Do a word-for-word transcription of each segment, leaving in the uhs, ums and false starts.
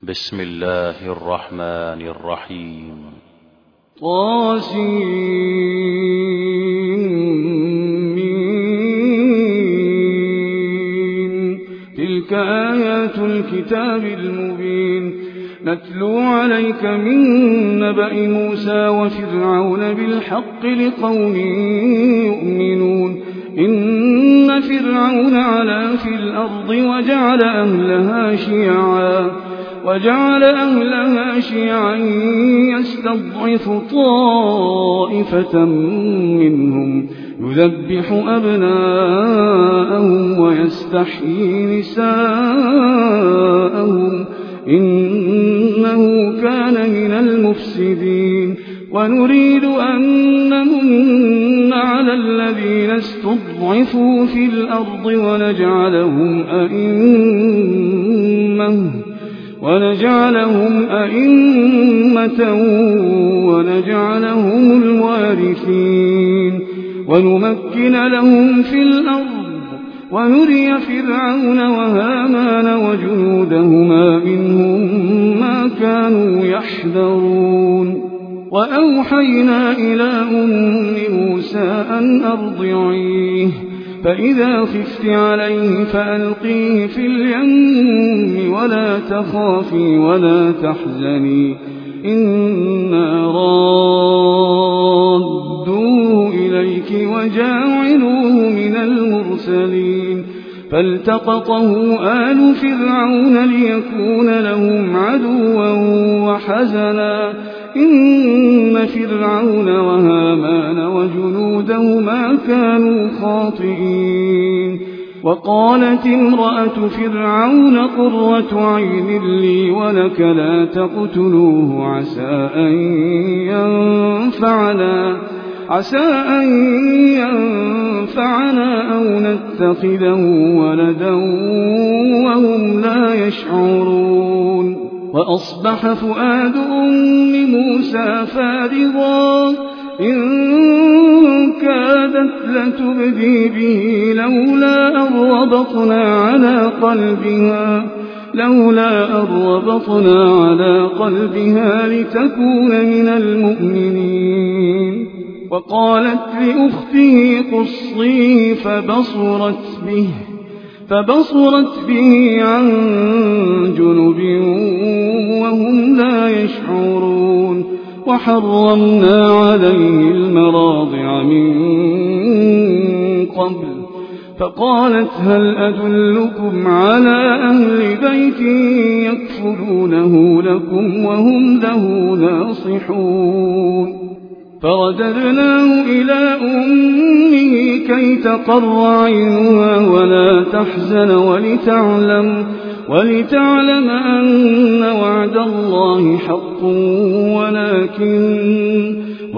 بسم الله الرحمن الرحيم. طاسين. تلك آيات الكتاب المبين نتلو عليك من نبأ موسى وفرعون بالحق لقوم يؤمنون. إن فرعون علا في الأرض وجعل أهلها شيعا وجعل أهلها شيعا يستضعف طائفة منهم يذبح أبناءهم ويستحيي نساءهم إنه كان من المفسدين. ونريد أن نمن على الذين استضعفوا في الأرض ونجعلهم أئمة ونجعلهم أئمة ونجعلهم الوارثين ونمكن لهم في الأرض ونري فرعون وهامان وجنودهما منهم ما كانوا يحذرون. وأوحينا إلى أم موسى أن أرضعيه فإذا خفت عليه فألقيه في اليم ولا تخافي ولا تحزني إنا رادوه إليك وجاعلوه من المرسلين. فالتقطه آل فرعون ليكون لهم عدوا وحزنا إن فرعون وهامان وجنودهما كانوا خاطئين. وقالت امرأة فرعون قرة عين لي ولك لا تقتلوه عسى أن ينفعنا عسى أن ينفعنا أو نتخذه ولدا وهم لا يشعرون. وأصبح فؤاد أم موسى فارغا إن كادت لتبدي به لولا أن ربطنا على قلبها لولا أن ربطنا على قلبها لتكون من المؤمنين. وقالت لأخته قصيه فبصرت به فبصرت به عن جنب وهم لا يشعرون. وحرمنا عليه المراضع من قبل فقالت هل أدلكم على أهل بيت يكفلونه لكم وهم له ناصحون. فرددناه إلى أمه كي تقر عينها ولا تحزن ولتعلم, ولتعلم أن وعد الله حق ولكن,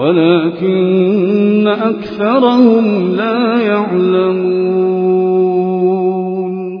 ولكن أكثرهم لا يعلمون.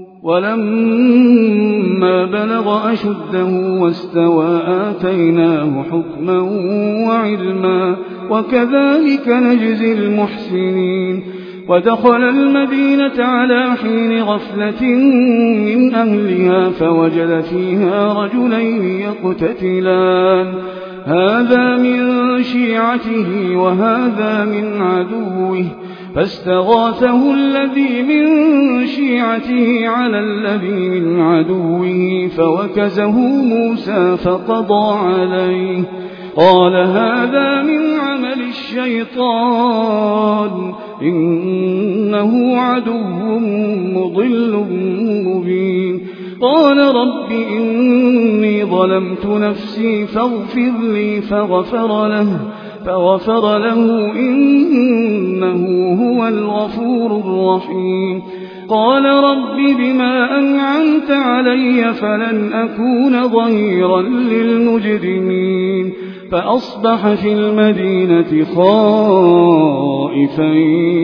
ولما بلغ أشده واستوى آتيناه حكما وعلما وكذلك نجزي المحسنين. ودخل المدينة على حين غفلة من أهلها فوجد فيها رجلين يقتتلان هذا من شيعته وهذا من عدوه فاستغاثه الذي من شيعته على الذي من عدوه فوكزه موسى فقضى عليه قال هذا من عمل الشيطان إنه عدو مضل مبين. قال رب إني ظلمت نفسي فاغفر لي فغفر له فغفر له إنه هو الغفور الرحيم. قال رب بما أنعمت علي فلن أكون ظهيرا للمجرمين. فأصبح في المدينة خائفا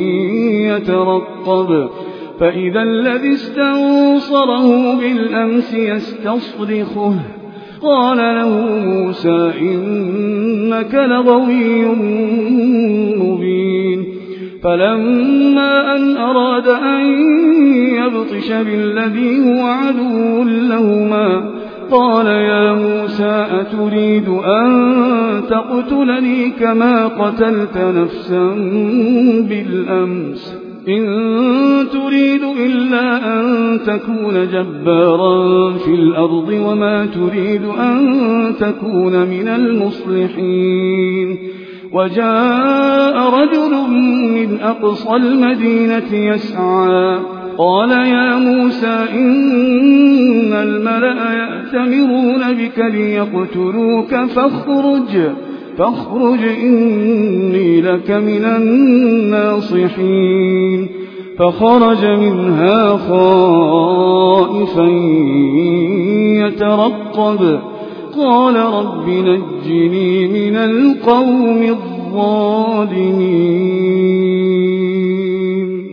يترقب فإذا الذي استنصره بالأمس يستصرخه قال له موسى إنك لغوي مبين. فلما أن أراد أن يبطش بالذي هو عدو لهما قال يا موسى أتريد أن تقتلني كما قتلت نفسا بالأمس إن تريد إلا أن تكون جبارا في الأرض وما تريد أن تكون من المصلحين وجاء رجل من أقصى المدينة يسعى قال يا موسى إن الملأ يأتمرون بك ليقتلوك فاخرج فاخرج إني لك من الناصحين فخرج منها خائفا يترقب قال رب نجني من القوم الظالمين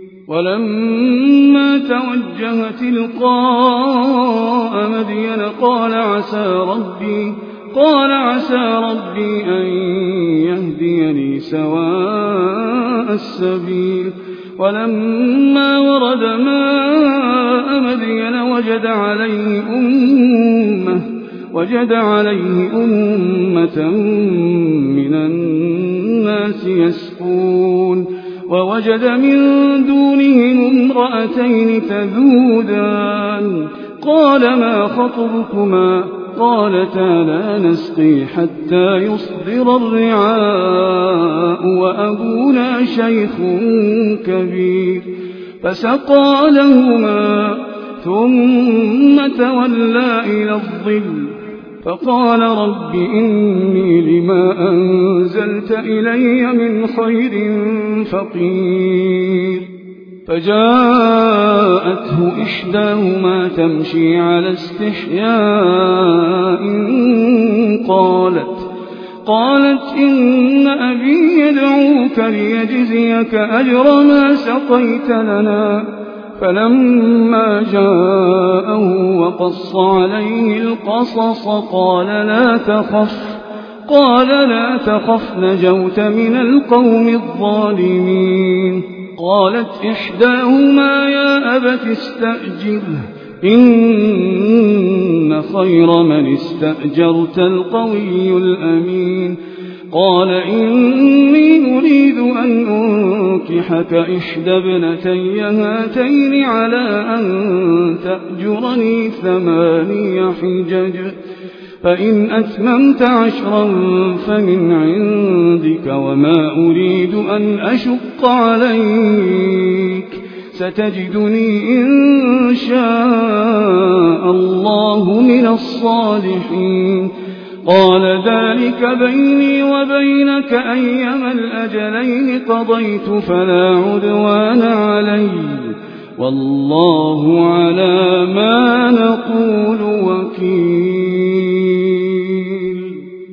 ولما توجه تلقاء مدين قال عسى ربي قال عسى ربي أن يهديني سواء السبيل ولما ورد ماء مدين وجد عليه أمة وجد عليه أمة من الناس يسقون ووجد من دونهم امرأتين تذودان قال ما خطبكما قالتا لا نسقي حتى يصدر الرعاء وأبونا شيخ كبير فسقى لهما ثم تولى إلى الظل فقال رب إني لما أنزلت إلي من خير فقير فجاءته إحداهما تمشي على استحياء قالت قالت إن أبي يدعوك ليجزيك أجر ما سقيت لنا فلما جاءه وقص عليه القصص قال لا تخف قال لا تخف نجوت من القوم الظالمين قالت إحداهما يا أبت استأجره إن خير من استأجرت القوي الأمين قال إني أريد أن أنكحك إحدى ابنتي هاتين على أن تأجرني ثماني حجج فإن أتممت عشرا فمن عندك وما أريد أن أشق عليك ستجدني إن شاء الله من الصالحين قال ذلك بيني وبينك أيما الأجلين قضيت فلا عدوان علي والله على ما نقول وكيل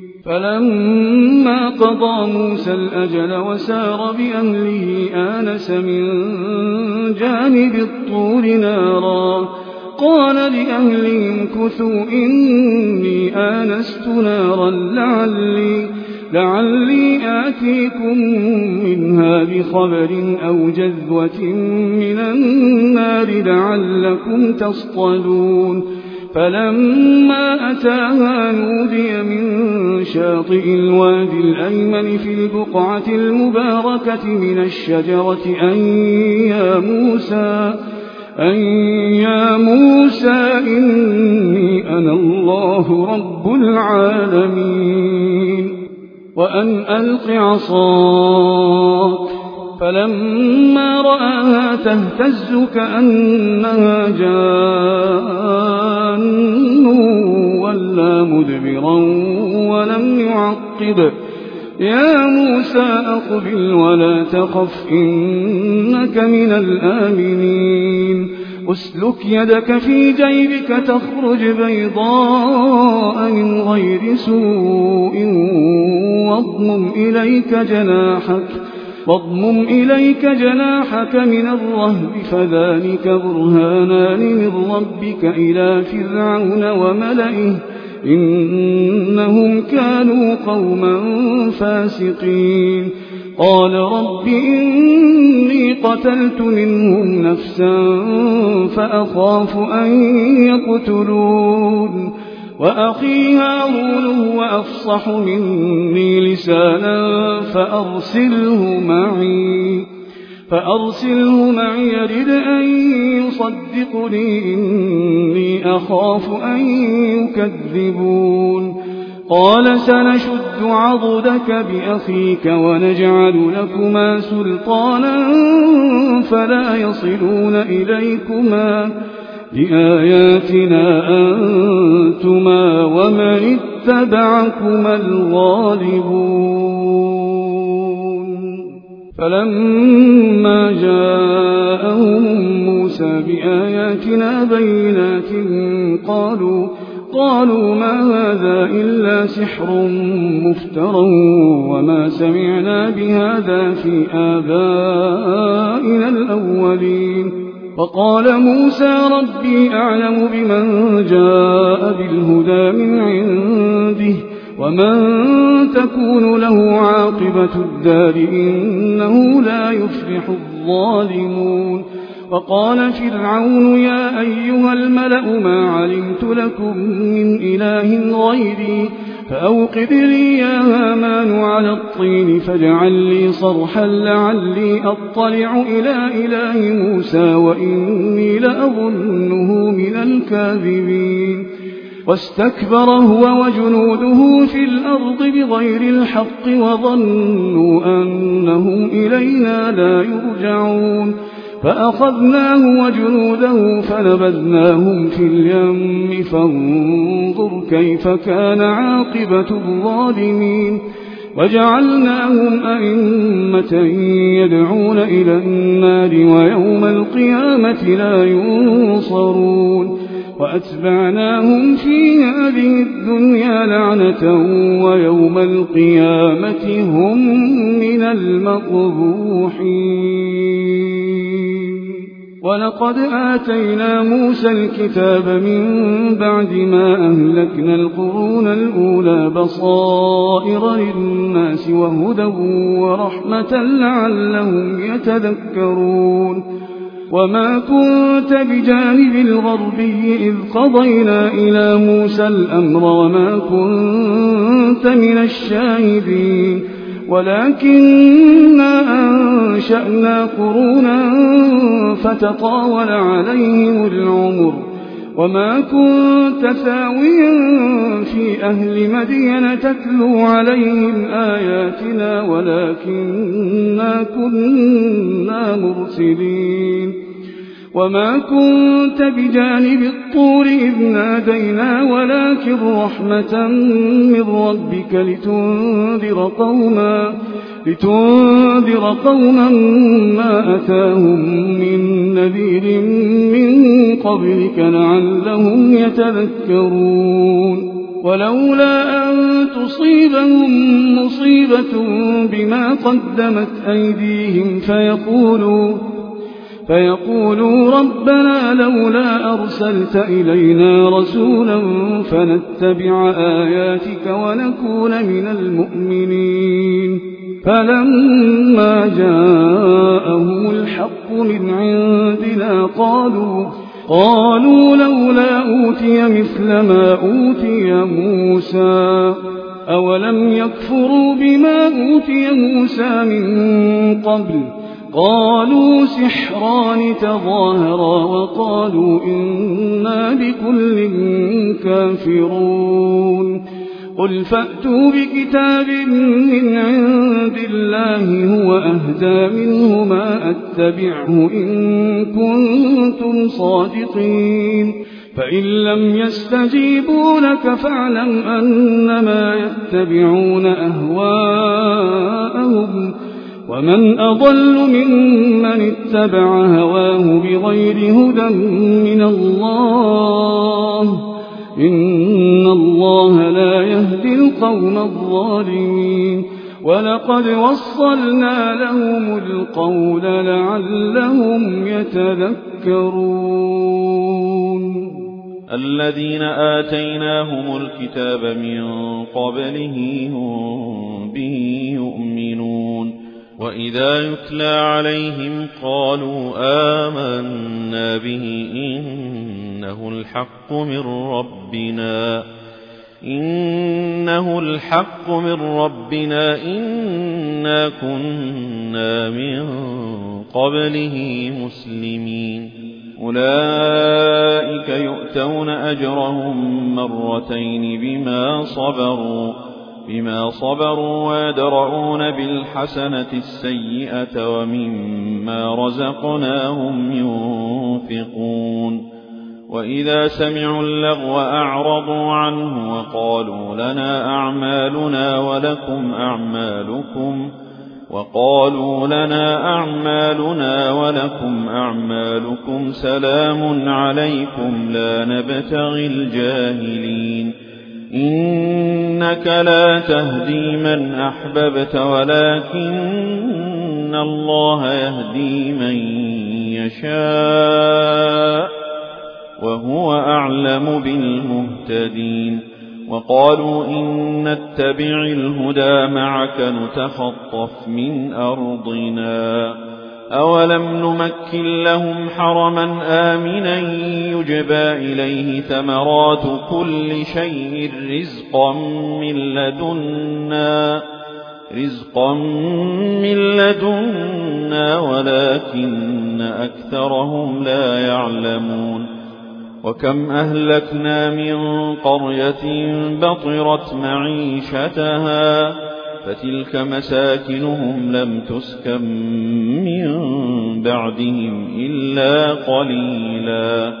فلما قضى موسى الأجل وسار بأهله آنس من جانب الطور نارا قال لأهلهم كثوا إني آنست نارا لعلي, لعلي آتيكم منها بخبر أو جذوة من النار لعلكم تصطلون فلما أتاها نودي من شاطئ الوادي الأيمن في البقعة المباركة من الشجرة أن يا موسى أن يا موسى إني أنا الله رب العالمين وأن ألق عصاك فلما رآها تهتز كأنها جان ولا مدبرا ولم يعقب يا موسى أقبل ولا تخف إنك من الآمنين أسلك يدك في جيبك تخرج بيضاء من غير سوء واضمم إليك جناحك واضمم إليك جناحك من الرهب فذلك برهانان من ربك إلى فرعون وملئه إنهم كانوا قوما فاسقين قال رب إني قتلت منهم نفسا فأخاف أن يقتلون وأخي هارون هو أفصح مني لسانا فأرسله معي فأرسله معي يرد أن يصدقني إني أخاف أن يكذبون قال سنشد عضدك بأخيك ونجعل لكما سلطانا فلا يصلون إليكما بآياتنا أنتما ومن اتبعكما الغالبون فلما جاءهم موسى بآياتنا بينات قالوا قالوا ما هذا إلا سحر مفترى وما سمعنا بهذا في آبائنا الأولين فقال موسى ربي أعلم بمن جاء بالهدى من عنده ومن تكون له عاقبة الدار إنه لا يفلح الظالمون وقال فرعون يا أيها الملأ ما علمت لكم من إله غيري فأوقد لي يا هامان على الطين فاجعل لي صرحا لعلي أطلع إلى إله موسى وإني لأظنه من الكاذبين واستكبر هو وجنوده في الأرض بغير الحق وظنوا أنهم إلينا لا يرجعون فأخذناه وجنوده فنبذناهم في اليم فانظر كيف كان عاقبة الظالمين وجعلناهم أئمة يدعون إلى النار ويوم القيامة لا ينصرون وأتبعناهم في هذه الدنيا لعنة ويوم القيامة هم من المقبوحين ولقد آتينا موسى الكتاب من بعد ما أهلكنا القرون الأولى بصائر للناس وهدى ورحمة لعلهم يتذكرون وما كنت بجانب الغربي إذ قضينا إلى موسى الأمر وما كنت من الشاهدين ولكننا أنشأنا قرونا فتطاول عليهم العمر وما كنت ثاويا في أهل مدين تتلو عليهم آياتنا ولكننا كنا مرسلين وما كنت بجانب الطور إذ نادينا ولكن رحمة من ربك لتنذر قوما لتنذر قوما ما أتاهم من نذير من قبلك لعلهم يتذكرون ولولا أن تصيبهم مصيبة بما قدمت أيديهم فيقولوا فيقولوا ربنا لولا أرسلت إلينا رسولا فنتبع آياتك ونكون من المؤمنين فلما جاءهم الحق من عندنا قالوا قالوا لولا أوتي مثل ما أوتي موسى أولم يكفروا بما أوتي موسى من قبل قالوا سحران تظاهرا وقالوا إنا بكل كافرون قل فأتوا بكتاب من عند الله هو أهدى منهما أتبعه إن كنتم صادقين فإن لم يستجيبوا لك فاعلم أنما يتبعون أهواءهم ومن أضل ممن اتبع هواه بغير هدى من الله إن الله لا يهدي القوم الظالمين ولقد وصلنا لهم القول لعلهم يتذكرون الذين آتيناهم الكتاب من قبله هم به يؤمنون وإذا يتلى عليهم قالوا آمنا به إنه الحق من ربنا إنه الحق من ربنا إنا كنا من قبله مسلمين. أولئك يؤتون أجرهم مرتين بما صبروا بما صبروا ويدرؤون بالحسنة السيئة ومما رزقناهم ينفقون. وإذا سمعوا اللغو أعرضوا عنه وقالوا لنا أعمالنا ولكم أعمالكم وقالوا لنا أعمالنا ولكم أعمالكم سلام عليكم لا نبتغي الجاهلين. إنك لا تهدي من أحببت ولكن الله يهدي من يشاء وهو أعلم بالمهتدين. وقالوا إن نتبع الهدى معك نتخطف من أرضنا أولم نمكن لهم حرما آمنا يجبى إليه ثمرات كل شيء رزقا من لدنا رزقا من لدنا ولكن أكثرهم لا يعلمون. وكم أهلكنا من قرية بطرت معيشتها فتلك مساكنهم لم تسكن من بعدهم إلا قليلا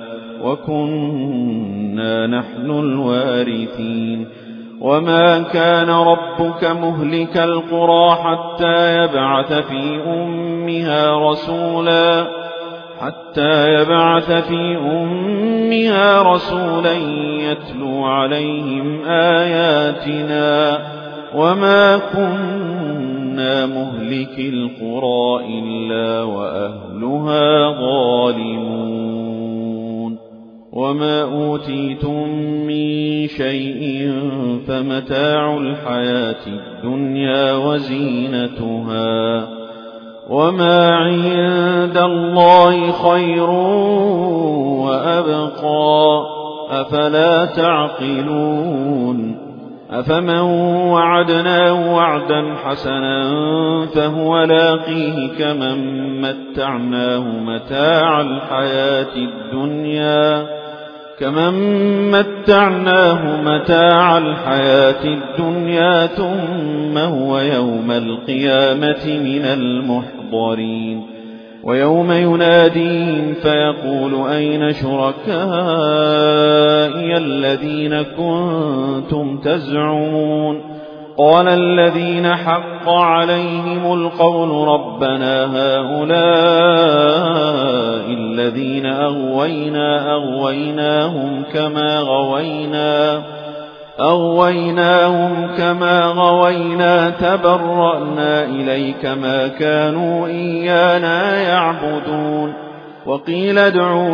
وكنا نحن الوارثين. وما كان ربك مهلك القرى حتى يبعث في أمها رسولا حتى يبعث في أمها رسولا يتلو عليهم آياتنا وما كنا مهلك القرى إلا وأهلها ظالمون. وما أوتيتم من شيء فمتاع الحياة الدنيا وزينتها وما عند الله خير وأبقى أفلا تعقلون. أفمن وعدناه وعدا حسنا فهو لاقيه كمن متعناه متاع الحياة الدنيا كمن متعناه متاع الحياة الدنيا ثم هو يوم القيامة من المحضرين. ويوم يناديهم فيقول أين شركائي الذين كنتم تزعمون قال الذين حق عليهم القول ربنا هؤلاء الذين أغوينا أغويناهم كما غوينا أغويناهم كما غوينا تبرأنا إليك ما كانوا إيانا يعبدون. وقيل ادعوا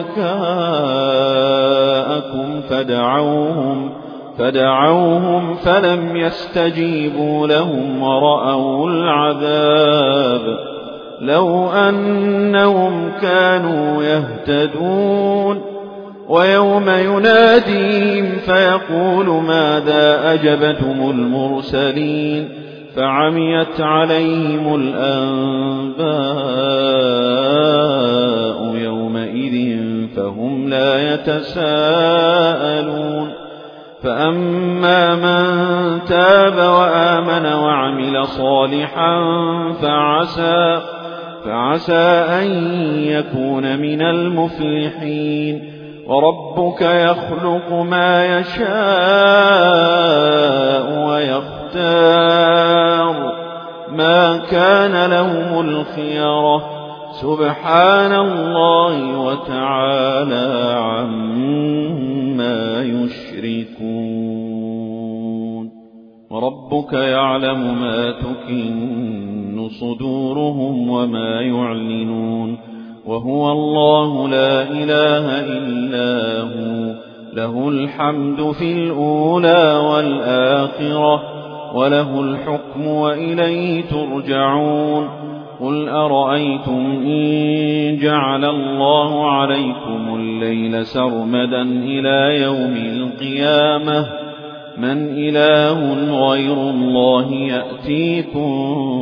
شركاءكم فدعوهم فدعوهم فلم يستجيبوا لهم ورأوا العذاب لو أنهم كانوا يهتدون. ويوم يناديهم فيقول ماذا أجبتم المرسلين فعميت عليهم الأنباء يومئذ فهم لا يتساءلون. فأما من تاب وآمن وعمل صالحا فعسى, فعسى أن يكون من المفلحين. وربك يخلق ما يشاء ويختار ما كان لهم الخيرة سبحان الله وتعالى عما يشركون. وربك يعلم ما تكن صدورهم وما يعلنون وهو الله لا إله إلا هو له الحمد في الأولى والآخرة وله الحكم وإليه ترجعون قل أرأيتم إن جعل الله عليكم الليل سرمدا إلى يوم القيامة من إله غير الله يأتيكم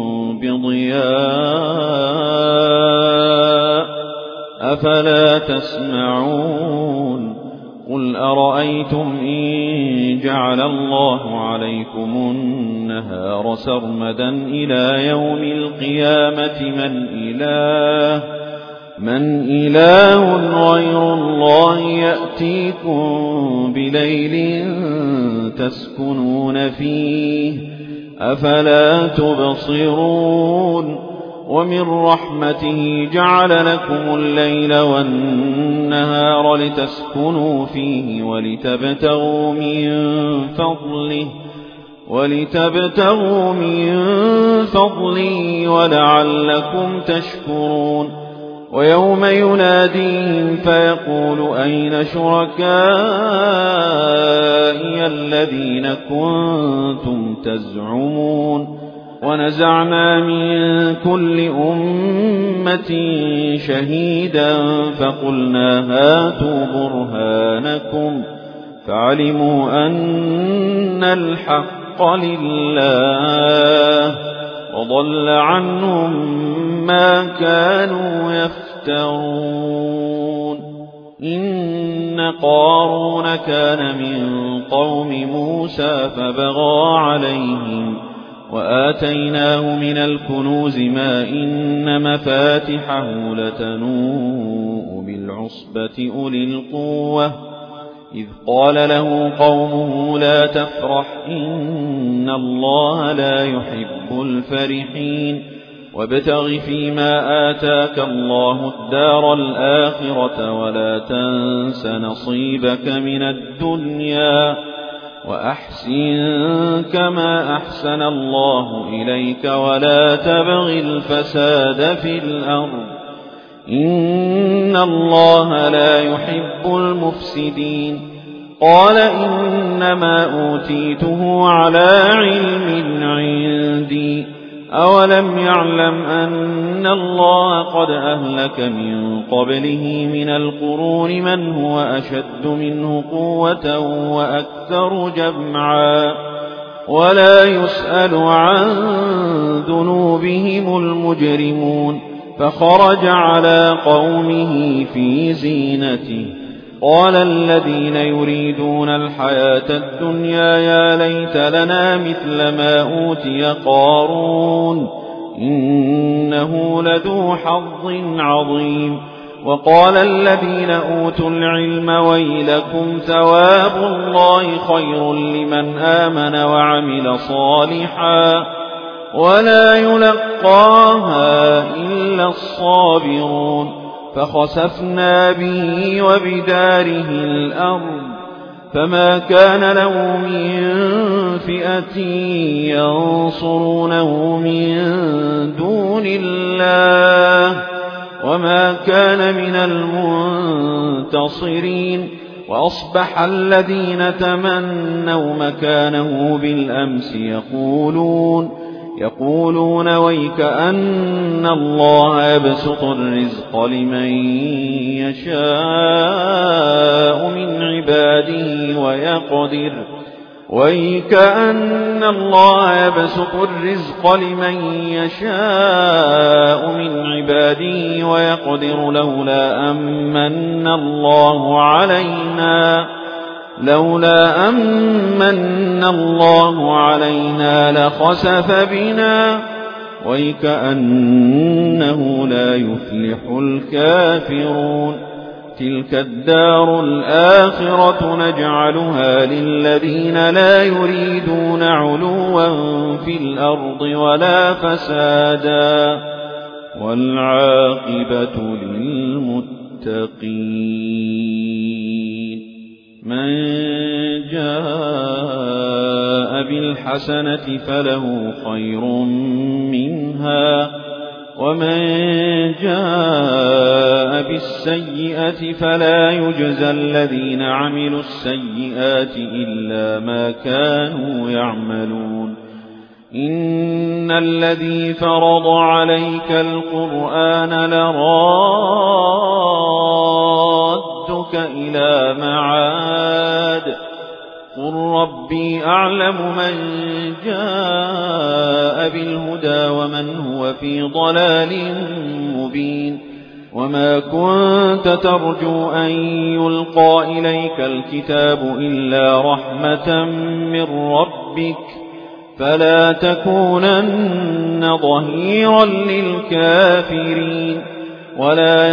بضياء أفلا تسمعون قل أرأيتم إن جعل الله عليكم النهار سرمدا إلى يوم القيامة من إله من إله غير الله يأتيكم بليل تسكنون فيه أفلا تبصرون ومن رحمته جعل لكم الليل والنهار لتسكنوا فيه ولتبتغوا من فضله ولتبتغوا من فضله ولعلكم تشكرون ويوم يناديهم فيقول أين شركائي الذين كنتم تزعمون ونزعنا من كل أمة شهيدا فقلنا هاتوا برهانكم فعلموا أن الحق لله وضل عنهم ما كانوا يفترون إن قارون كان من قوم موسى فبغى عليهم وآتيناه من الكنوز ما إن مفاتحه لتنوء بالعصبة أولي القوة إذ قال له قومه لا تفرح إن الله لا يحب الفرحين وابتغ فيما آتاك الله الدار الآخرة ولا تنس نصيبك من الدنيا وأحسن كما أحسن الله إليك ولا تبغ الفساد في الأرض إن الله لا يحب المفسدين قال إنما أوتيته على علم عندي أولم يعلم أن الله قد أهلك من قبله من القرون من هو أشد منه قوة وأكثر جمعا ولا يسأل عن ذنوبهم المجرمون فخرج على قومه في زينته قال الذين يريدون الحياة الدنيا يا ليت لنا مثل ما أوتي قارون إنه لذو حظ عظيم وقال الذين أوتوا العلم ويلكم ثواب الله خير لمن آمن وعمل صالحا ولا يلقاها إلا الصابرون فخسفنا به وبداره الأرض فما كان له من فئة ينصرونه من دون الله وما كان من المنتصرين وأصبح الذين تمنوا مكانه بالأمس يقولون يقولون ويك أن الله يبسط الرزق لمن يشاء من عباده ويقدر ويك أن الله يبسط الرزق لمن يشاء من عباده ويقدر لولا أمن الله علينا لولا أمن الله علينا لخسف بنا ويكأنه لا يفلح الكافرون تلك الدار الآخرة نجعلها للذين لا يريدون علوا في الأرض ولا فسادا والعاقبة للمتقين من جاء بالحسنة فله خير منها ومن جاء بالسيئة فلا يجزى الذين عملوا السيئات إلا ما كانوا يعملون إن الذي فرض عليك القرآن لرادك إلى معاد قل ربي أعلم من جاء بالهدى ومن هو في ضلال مبين وما كنت ترجو أن يلقى إليك الكتاب إلا رحمة من ربك فلا تكونن ظهيرا للكافرين ولا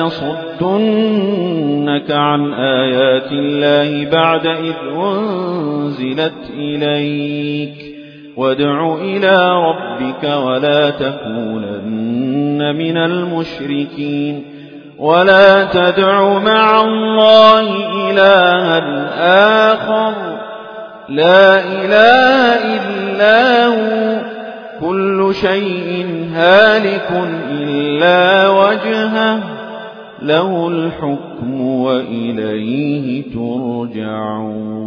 يصدنك عن آيات الله بعد إذ أنزلت إليك وادع إلى ربك ولا تكونن من المشركين ولا تدع مع الله إلها آخر لا إله إلا هو كل شيء هالك إلا وجهه له الحكم وإليه ترجعون.